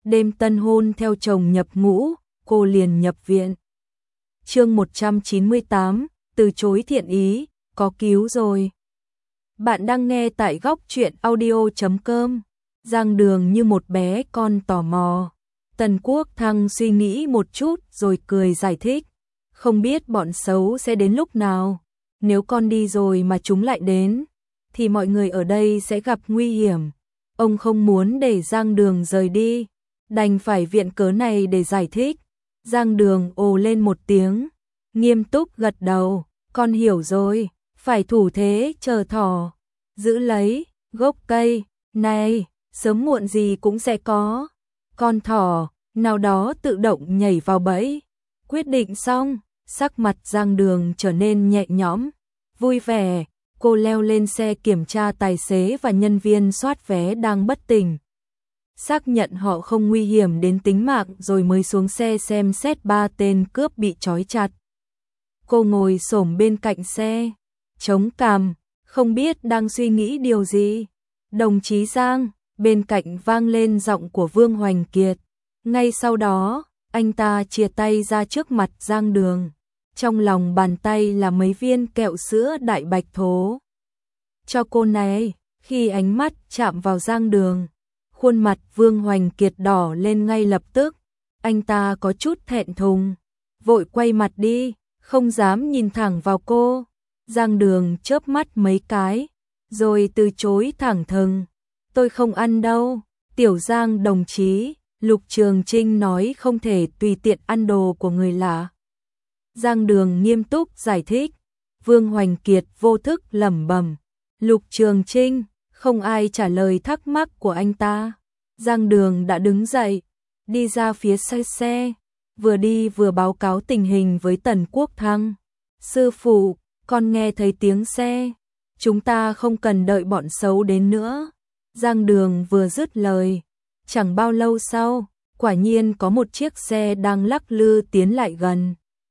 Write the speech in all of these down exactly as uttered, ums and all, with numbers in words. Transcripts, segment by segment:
Đêm tân hôn theo chồng nhập ngũ, cô liền nhập viện. Chương một trăm chín mươi tám, từ chối thiện ý, có cứu rồi. Bạn đang nghe tại góc truyện audio chấm com. Giang Đường như một bé con tò mò. Tần Quốc Thăng suy nghĩ một chút rồi cười giải thích. Không biết bọn xấu sẽ đến lúc nào. Nếu con đi rồi mà chúng lại đến, thì mọi người ở đây sẽ gặp nguy hiểm. Ông không muốn để Giang Đường rời đi, đành phải viện cớ này để giải thích. Giang Đường ồ lên một tiếng, nghiêm túc gật đầu. Con hiểu rồi, phải thủ thế chờ thỏ. Giữ lấy gốc cây này, sớm muộn gì cũng sẽ có con thỏ nào đó tự động nhảy vào bẫy. Quyết định xong, sắc mặt Giang Đường trở nên nhẹ nhõm, vui vẻ. Cô leo lên xe kiểm tra tài xế và nhân viên soát vé đang bất tỉnh, xác nhận họ không nguy hiểm đến tính mạng rồi mới xuống xe xem xét ba tên cướp bị trói chặt. Cô ngồi xổm bên cạnh xe, chống cằm, không biết đang suy nghĩ điều gì. Đồng chí Giang, bên cạnh vang lên giọng của Vương Hoành Kiệt. Ngay sau đó, anh ta chìa tay ra trước mặt Giang Đường. Trong lòng bàn tay là mấy viên kẹo sữa đại bạch thố. Cho cô này. Khi ánh mắt chạm vào Giang Đường, khuôn mặt Vương Hoành Kiệt đỏ lên ngay lập tức. Anh ta có chút thẹn thùng, vội quay mặt đi, không dám nhìn thẳng vào cô. Giang Đường chớp mắt mấy cái, rồi từ chối thẳng thừng. Tôi không ăn đâu, Tiểu Giang đồng chí, Lục Trường Trinh nói không thể tùy tiện ăn đồ của người lạ. Giang Đường nghiêm túc giải thích. Vương Hoành Kiệt vô thức lẩm bẩm. Lục Trường Trinh, không ai trả lời thắc mắc của anh ta. Giang Đường đã đứng dậy, đi ra phía xe xe, vừa đi vừa báo cáo tình hình với Tần Quốc Thăng. Sư phụ, con nghe thấy tiếng xe, chúng ta không cần đợi bọn xấu đến nữa. Giang Đường vừa dứt lời, chẳng bao lâu sau, quả nhiên có một chiếc xe đang lắc lư tiến lại gần.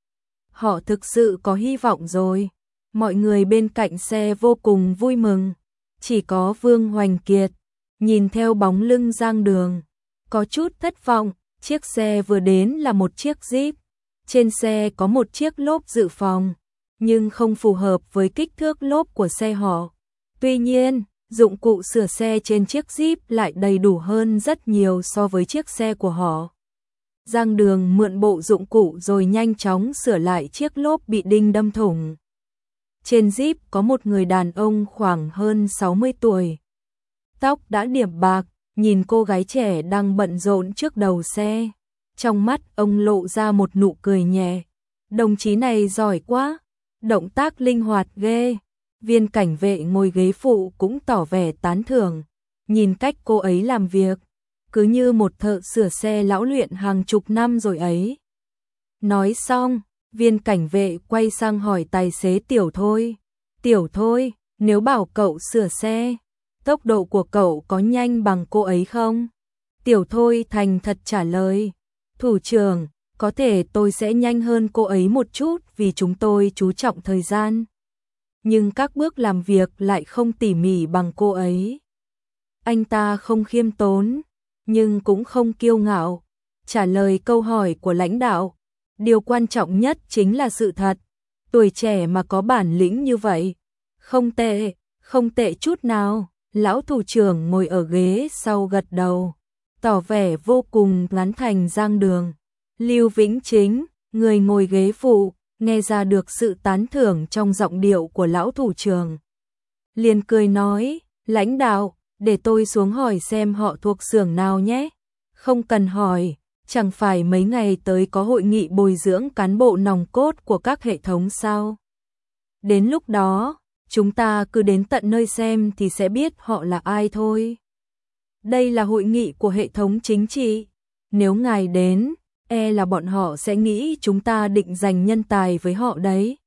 Họ thực sự có hy vọng rồi. Mọi người bên cạnh xe vô cùng vui mừng. Chỉ có Vương Hoành Kiệt, nhìn theo bóng lưng Giang Đường, có chút thất vọng. Chiếc xe vừa đến là một chiếc Jeep. Trên xe có một chiếc lốp dự phòng, nhưng không phù hợp với kích thước lốp của xe họ. Tuy nhiên, dụng cụ sửa xe trên chiếc Jeep lại đầy đủ hơn rất nhiều so với chiếc xe của họ. Giang Đường mượn bộ dụng cụ rồi nhanh chóng sửa lại chiếc lốp bị đinh đâm thủng. Trên Jeep có một người đàn ông khoảng hơn sáu mươi tuổi. Tóc đã điểm bạc, nhìn cô gái trẻ đang bận rộn trước đầu xe. Trong mắt ông lộ ra một nụ cười nhẹ. Đồng chí này giỏi quá, động tác linh hoạt ghê. Viên cảnh vệ ngồi ghế phụ cũng tỏ vẻ tán thưởng. Nhìn cách cô ấy làm việc, cứ như một thợ sửa xe lão luyện hàng chục năm rồi ấy. Nói xong, viên cảnh vệ quay sang hỏi tài xế Tiểu Thôi. Tiểu Thôi, nếu bảo cậu sửa xe, tốc độ của cậu có nhanh bằng cô ấy không? Tiểu Thôi thành thật trả lời. Thủ trưởng, có thể tôi sẽ nhanh hơn cô ấy một chút vì chúng tôi chú trọng thời gian. Nhưng các bước làm việc lại không tỉ mỉ bằng cô ấy. Anh ta không khiêm tốn, nhưng cũng không kiêu ngạo, trả lời câu hỏi của lãnh đạo. Điều quan trọng nhất chính là sự thật. Tuổi trẻ mà có bản lĩnh như vậy, không tệ, không tệ chút nào. Lão thủ trưởng ngồi ở ghế sau gật đầu, tỏ vẻ vô cùng tán thành Giang Đường. Lưu Vĩnh Chính, người ngồi ghế phụ, nghe ra được sự tán thưởng trong giọng điệu của lão thủ trưởng. Liền cười nói, lãnh đạo, để tôi xuống hỏi xem họ thuộc xưởng nào nhé. Không cần hỏi, chẳng phải mấy ngày tới có hội nghị bồi dưỡng cán bộ nòng cốt của các hệ thống sao? Đến lúc đó, chúng ta cứ đến tận nơi xem thì sẽ biết họ là ai thôi. Đây là hội nghị của hệ thống chính trị. Nếu ngài đến, e là bọn họ sẽ nghĩ chúng ta định dành nhân tài với họ đấy.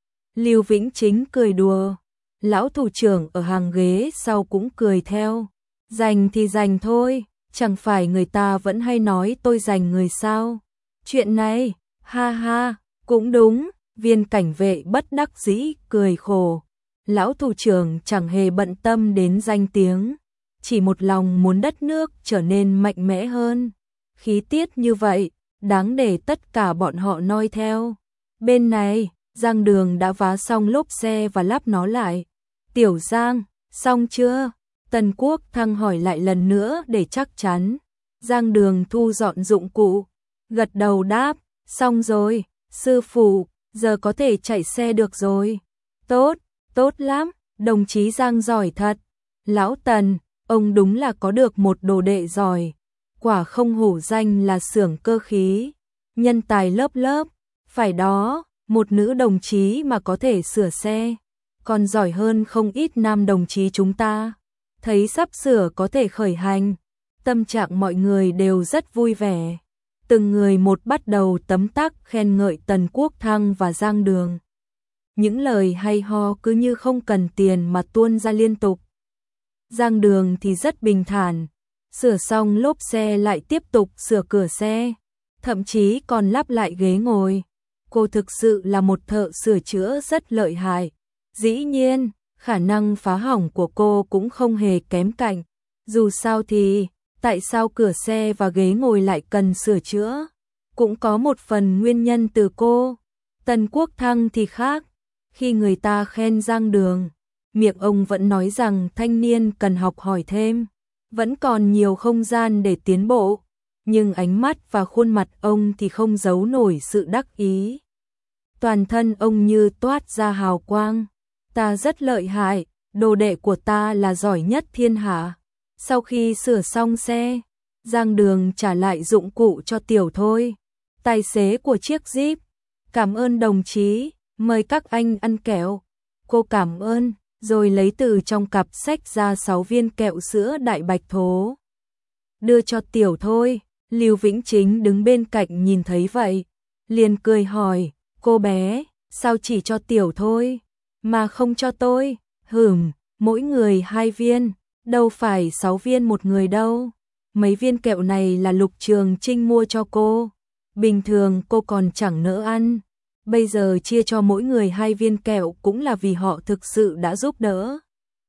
Lưu Vĩnh Chính cười đùa. Lão thủ trưởng ở hàng ghế sau cũng cười theo. Dành thì dành thôi, chẳng phải người ta vẫn hay nói tôi dành người sao? Chuyện này, ha ha, cũng đúng. Viên cảnh vệ bất đắc dĩ cười khổ. Lão thủ trưởng chẳng hề bận tâm đến danh tiếng, chỉ một lòng muốn đất nước trở nên mạnh mẽ hơn. khí tiết như vậy, đáng để tất cả bọn họ noi theo. Bên này, Giang Đường đã vá xong lốp xe và lắp nó lại. Tiểu Giang, xong chưa? Tần Quốc Thăng hỏi lại lần nữa để chắc chắn. Giang Đường thu dọn dụng cụ, gật đầu đáp, xong rồi, sư phụ, giờ có thể chạy xe được rồi. Tốt, tốt lắm, đồng chí Giang giỏi thật. Lão Tần, ông đúng là có được một đồ đệ giỏi. Quả không hổ danh là xưởng cơ khí, nhân tài lớp lớp. Phải đó, một nữ đồng chí mà có thể sửa xe, còn giỏi hơn không ít nam đồng chí chúng ta. Thấy sắp sửa có thể khởi hành, tâm trạng mọi người đều rất vui vẻ. Từng người một bắt đầu tấm tắc khen ngợi Tần Quốc Thăng và Giang Đường. Những lời hay ho cứ như không cần tiền mà tuôn ra liên tục. Giang Đường thì rất bình thản, sửa xong lốp xe lại tiếp tục sửa cửa xe, thậm chí còn lắp lại ghế ngồi. Cô thực sự là một thợ sửa chữa rất lợi hại. Dĩ nhiên, khả năng phá hỏng của cô cũng không hề kém cạnh. Dù sao thì, tại sao cửa xe và ghế ngồi lại cần sửa chữa? Cũng có một phần nguyên nhân từ cô. Tần Quốc Thăng thì khác. Khi người ta khen Giang Đường, miệng ông vẫn nói rằng thanh niên cần học hỏi thêm, vẫn còn nhiều không gian để tiến bộ. Nhưng ánh mắt và khuôn mặt ông thì không giấu nổi sự đắc ý. Toàn thân ông như toát ra hào quang. Ta rất lợi hại, đồ đệ của ta là giỏi nhất thiên hạ. Sau khi sửa xong xe, Giang Đường trả lại dụng cụ cho Tiểu Thôi, tài xế của chiếc Jeep. Cảm ơn đồng chí, mời các anh ăn kẹo. Cô cảm ơn, rồi lấy từ trong cặp sách ra sáu viên kẹo sữa đại bạch thố. Đưa cho Tiểu Thôi. Lưu Vĩnh Chính đứng bên cạnh nhìn thấy vậy, liền cười hỏi, cô bé, sao chỉ cho Tiểu Thôi, mà không cho tôi? Hửm, mỗi người hai viên, đâu phải sáu viên một người đâu. Mấy viên kẹo này là Lục Trường Trinh mua cho cô, bình thường cô còn chẳng nỡ ăn. Bây giờ chia cho mỗi người hai viên kẹo cũng là vì họ thực sự đã giúp đỡ,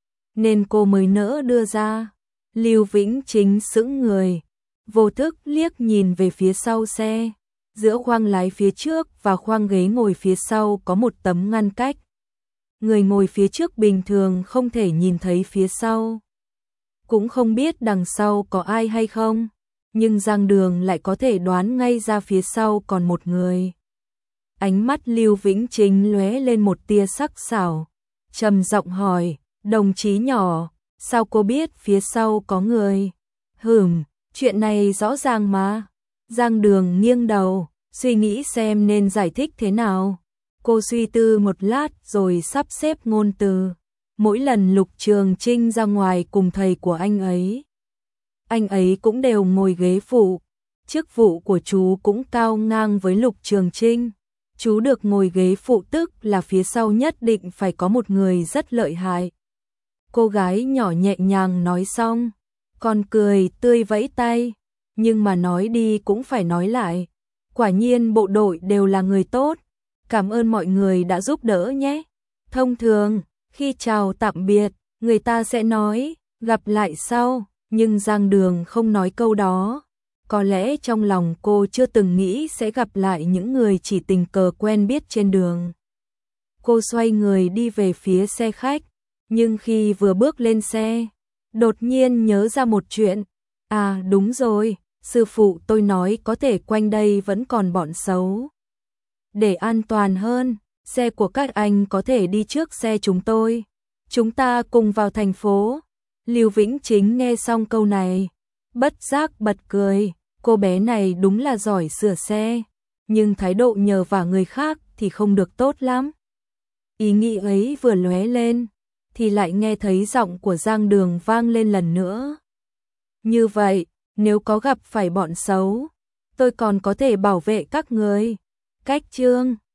nên cô mới nỡ đưa ra. Lưu Vĩnh Chính sững người, vô thức liếc nhìn về phía sau xe. Giữa khoang lái phía trước và khoang ghế ngồi phía sau có một tấm ngăn cách. Người ngồi phía trước bình thường không thể nhìn thấy phía sau, cũng không biết đằng sau có ai hay không, nhưng Giang Đường lại có thể đoán ngay ra phía sau còn một người. Ánh mắt Lưu Vĩnh Chính lóe lên một tia sắc sảo, trầm giọng hỏi, đồng chí nhỏ, sao cô biết phía sau có người? Hửm, chuyện này rõ ràng mà. Giang Đường nghiêng đầu, suy nghĩ xem nên giải thích thế nào. Cô suy tư một lát rồi sắp xếp ngôn từ. Mỗi lần Lục Trường Trinh ra ngoài cùng thầy của anh ấy, anh ấy cũng đều ngồi ghế phụ. Chức vụ của chú cũng cao ngang với Lục Trường Trinh. Chú được ngồi ghế phụ tức là phía sau nhất định phải có một người rất lợi hại. Cô gái nhỏ nhẹ nhàng nói xong, còn cười tươi vẫy tay, nhưng mà nói đi cũng phải nói lại. Quả nhiên bộ đội đều là người tốt, cảm ơn mọi người đã giúp đỡ nhé. Thông thường, khi chào tạm biệt, người ta sẽ nói, gặp lại sau, nhưng Giang Đường không nói câu đó. Có lẽ trong lòng cô chưa từng nghĩ sẽ gặp lại những người chỉ tình cờ quen biết trên đường. Cô xoay người đi về phía xe khách, nhưng khi vừa bước lên xe, đột nhiên nhớ ra một chuyện. À đúng rồi, sư phụ tôi nói có thể quanh đây vẫn còn bọn xấu. Để an toàn hơn, xe của các anh có thể đi trước xe chúng tôi. Chúng ta cùng vào thành phố. Lưu Vĩnh Chính nghe xong câu này, bất giác bật cười. Cô bé này đúng là giỏi sửa xe, nhưng thái độ nhờ vả người khác thì không được tốt lắm. Ý nghĩ ấy vừa lóe lên, thì lại nghe thấy giọng của Giang Đường vang lên lần nữa. Như vậy, nếu có gặp phải bọn xấu, tôi còn có thể bảo vệ các người. Cách chương